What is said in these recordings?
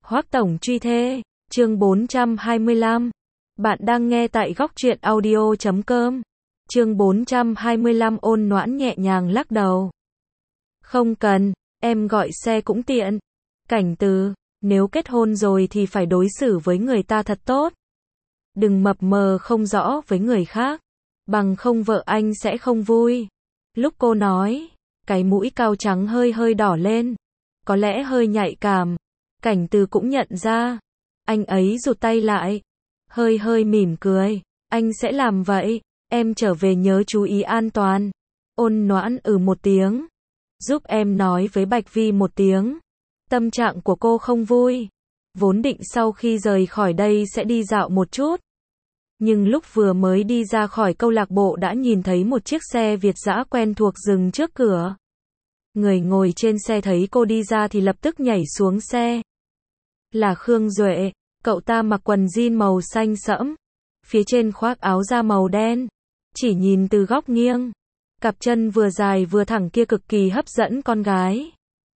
Hoắc Tổng truy thê, chương 425. Bạn đang nghe tại góc truyện audio.com. Chương 425 Ôn Noãn nhẹ nhàng lắc đầu. Không cần, em gọi xe cũng tiện. Cảnh Từ, nếu kết hôn rồi thì phải đối xử với người ta thật tốt. Đừng mập mờ không rõ với người khác, bằng không vợ anh sẽ không vui. Lúc cô nói, cái mũi cao trắng hơi hơi đỏ lên, có lẽ hơi nhạy cảm. Cảnh Từ cũng nhận ra, anh ấy rụt tay lại, hơi hơi mỉm cười, anh sẽ làm vậy, em trở về nhớ chú ý an toàn. Ôn Noãn một tiếng, giúp em nói với Bạch Vi một tiếng. Tâm trạng của cô không vui, vốn định sau khi rời khỏi đây sẽ đi dạo một chút. Nhưng lúc vừa mới đi ra khỏi câu lạc bộ đã nhìn thấy một chiếc xe Việt dã quen thuộc dừng trước cửa. Người ngồi trên xe thấy cô đi ra thì lập tức nhảy xuống xe. Là Khương Duệ, cậu ta mặc quần jean màu xanh sẫm, phía trên khoác áo da màu đen. Chỉ nhìn từ góc nghiêng, cặp chân vừa dài vừa thẳng kia cực kỳ hấp dẫn con gái.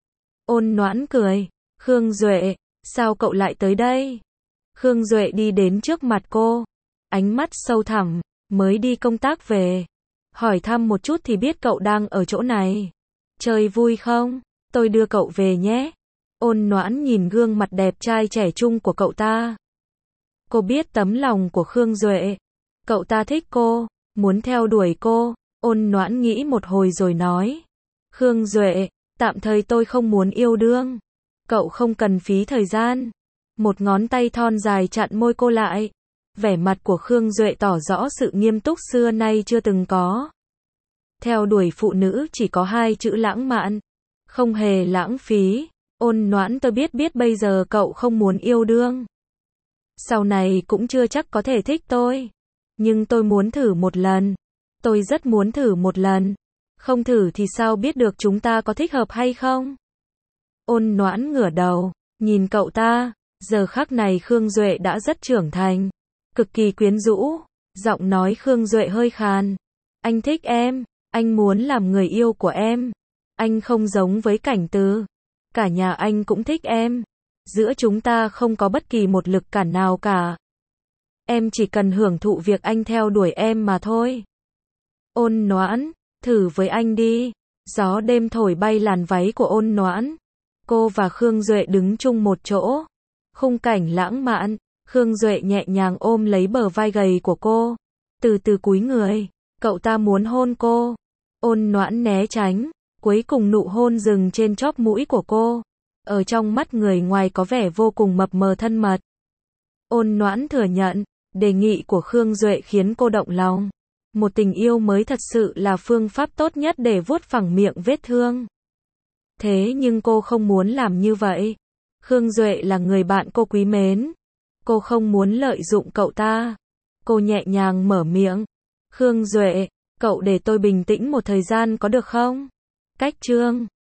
Ôn Noãn cười, Khương Duệ, sao cậu lại tới đây? Khương Duệ đi đến trước mặt cô, ánh mắt sâu thẳm, mới đi công tác về. Hỏi thăm một chút thì biết cậu đang ở chỗ này. Chơi vui không? Tôi đưa cậu về nhé. Ôn Noãn nhìn gương mặt đẹp trai trẻ trung của cậu ta. Cô biết tấm lòng của Khương Duệ. Cậu ta thích cô, muốn theo đuổi cô. Ôn Noãn nghĩ một hồi rồi nói. Khương Duệ, tạm thời tôi không muốn yêu đương. Cậu không cần phí thời gian. Một ngón tay thon dài chặn môi cô lại. Vẻ mặt của Khương Duệ tỏ rõ sự nghiêm túc xưa nay chưa từng có. Theo đuổi phụ nữ chỉ có hai chữ lãng mạn, không hề lãng phí. Ôn Noãn, tôi biết bây giờ cậu không muốn yêu đương. Sau này cũng chưa chắc có thể thích tôi. Nhưng tôi muốn thử một lần. Tôi rất muốn thử một lần. Không thử thì sao biết được chúng ta có thích hợp hay không? Ôn Noãn ngửa đầu, nhìn cậu ta. Giờ khắc này Khương Duệ đã rất trưởng thành, cực kỳ quyến rũ. Giọng nói Khương Duệ hơi khàn. Anh thích em, anh muốn làm người yêu của em. Anh không giống với Cảnh Từ. Cả nhà anh cũng thích em. Giữa chúng ta không có bất kỳ một lực cản nào cả. Em chỉ cần hưởng thụ việc anh theo đuổi em mà thôi. Ôn Noãn, thử với anh đi. Gió đêm thổi bay làn váy của Ôn Noãn. Cô và Khương Duệ đứng chung một chỗ. Khung cảnh lãng mạn. Khương Duệ nhẹ nhàng ôm lấy bờ vai gầy của cô. Từ từ cúi người. Cậu ta muốn hôn cô. Ôn Noãn né tránh. Cuối cùng nụ hôn dừng trên chóp mũi của cô. Ở trong mắt người ngoài có vẻ vô cùng mập mờ thân mật. Ôn Noãn thừa nhận, đề nghị của Khương Duệ khiến cô động lòng. Một tình yêu mới thật sự là phương pháp tốt nhất để vuốt phẳng miệng vết thương. Thế nhưng cô không muốn làm như vậy. Khương Duệ là người bạn cô quý mến. Cô không muốn lợi dụng cậu ta. Cô nhẹ nhàng mở miệng. Khương Duệ, cậu để tôi bình tĩnh một thời gian có được không? Cách chương